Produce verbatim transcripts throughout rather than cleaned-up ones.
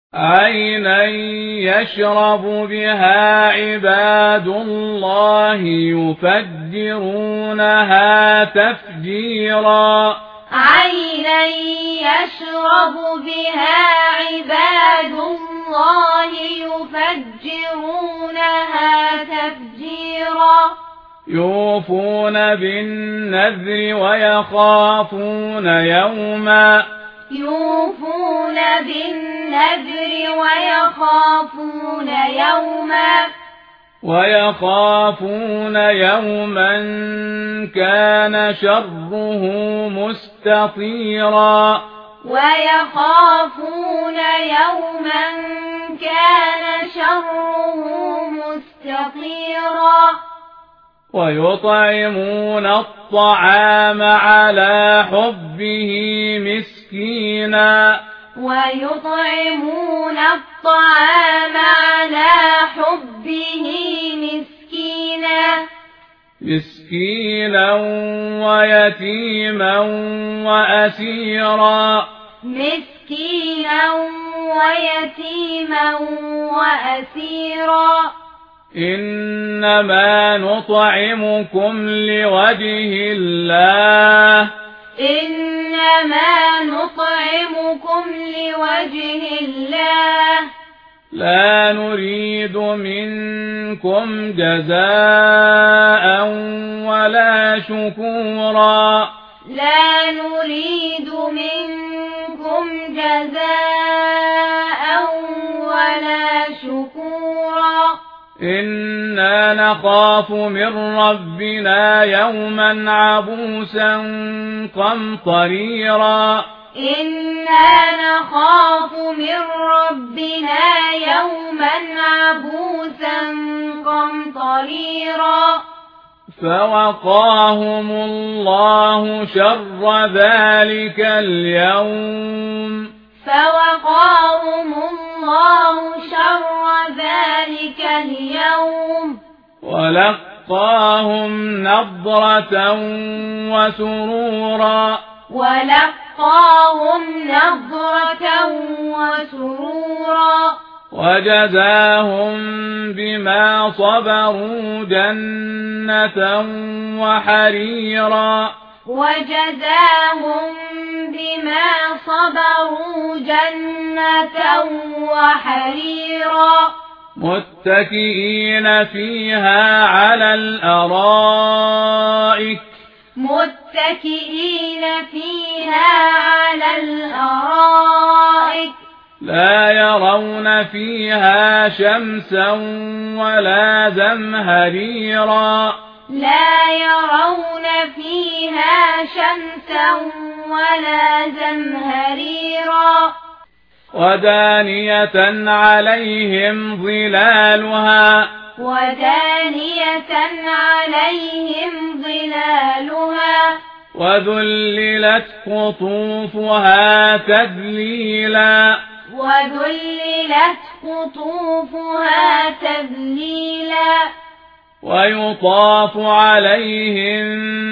عينا يشرب بها عباد الله يفجرونها تفجيرا عينا يشرب بها عباد الله يفجرونها تفجيرا يوفون بالنذر ويخافون يوما يوفون بالنذر ويخافون يوما ويخافون يوما كان شره مستطيرا ويخافون يوما كان شره مستطيرا ويطعمون الطعام على حبه مسكينا ويطعمون الطعام على حبه مسكينا مسكينا ويتيما وأسيرا مسكينا ويتيما وأسيرا إنما نطعمكم لوجه الله إنما نطعمكم لوجه الله لا نريد منكم جزاء ولا شكورا لا نريد منكم جزاء ولا شكورا إنا نخاف من ربنا يوما عبوسا قمطريرا إنا نخاف من ربنا يوما عبوسا قمطريرا فوقاهم الله شر ذلك اليوم فوقاهم الله شر ذلك اليوم ولقاهم نضرة وسرورا ولقاهم نضرة وسرورا وجزاهم بما صبروا جنة وحريرا وجزاهم بما صبروا جنة وحريرا متكئين فيها على الأرائك متكئين فيها على الأرائك لا يرون فيها شمسا ولا زمهريرا لا يرون فيها شمسا ولا زمهريرا ودانية عليهم ظلالها ودانية عليهم ظلالها وذللت قطوفها تذليلا وذللت قطوفها تذليلا ويطاف عليهم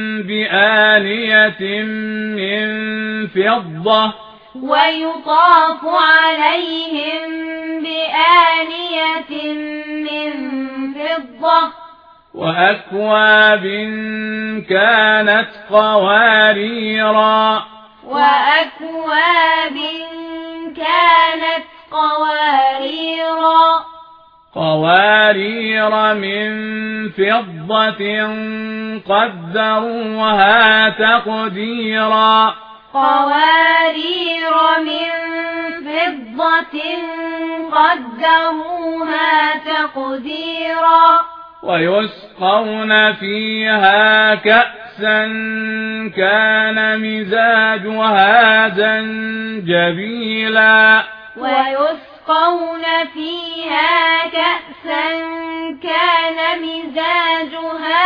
بآنية من فضة ويطاف عليهم بآنية من فضة وأكواب كانت قواريرا وأكواب كانت قواريرا قوارير من فضة قدروها تقديرا قوارير من فضة قدروها تقديرا ويسقون فيها كأسا كان مزاجها زنجبيلا ويسقون فيها كأسا كان مزاجها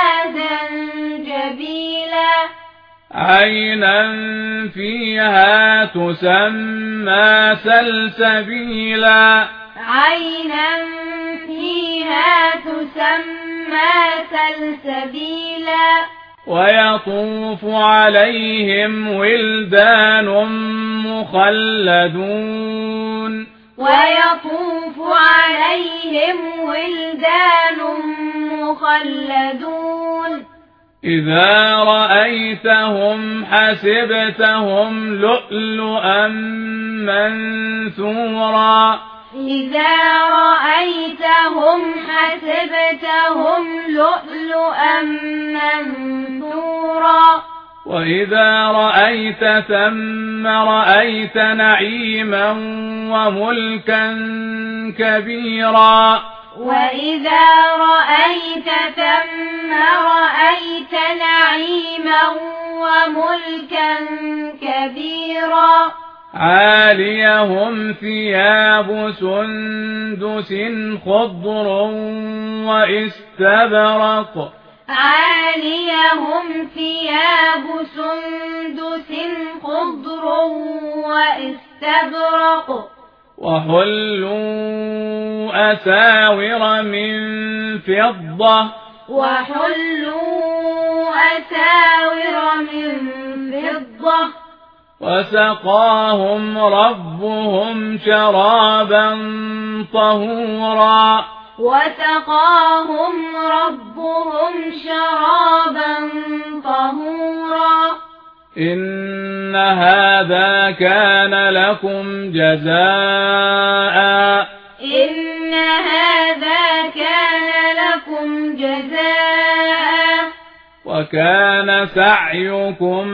زنجبيلا عينا فيها تسمى سلسبيلا عينا فيها تسمى سلسبيلا ويطوف عليهم ولدان مخلدون ويطوف عليهم ولدان مخلدون إذا رأيتهم حسبتهم لؤلؤا منثورا إذا رأيتهم حسبتهم لؤلؤا منثورا وإذا رأيت ثم رأيت نعيما وملكا كبيرا وإذا رأيت ثم رأيت نعيما وملكا كبيرا عاليهم ثياب سندس خضر واستبرق عاليهم ثياب سندس خضر واستبرق وحلوا أساور من فضة وحلوا أساور من فضة وسقاهم ربهم شرابا طهورا وسقاهم ربهم شرابا طهورا إن هذا كان لكم جزاء إن هذا كان لكم جزاء وكان سعيكم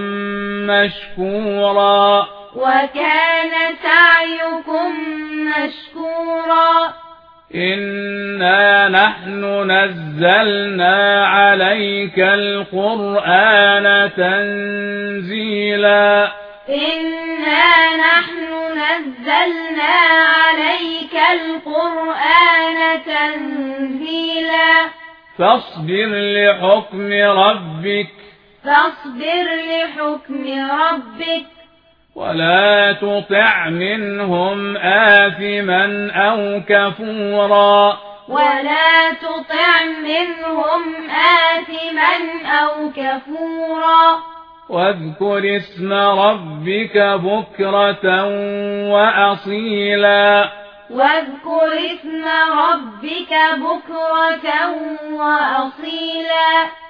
مشكورا وكان سعيكم مشكورا إنا نحن نزلنا عليك القرآن تنزيلا إنا نحن نزلنا عليك القرآن تنزيلا فاصبر لحكم ربك فاصبر لحكم ربك ولا تطع منهم آثما أو كفورا ولا تطع منهم آثما أو كفورا واذكر اسم ربك بكرة وأصيلا واذكر اسم ربك بكرة وأصيلا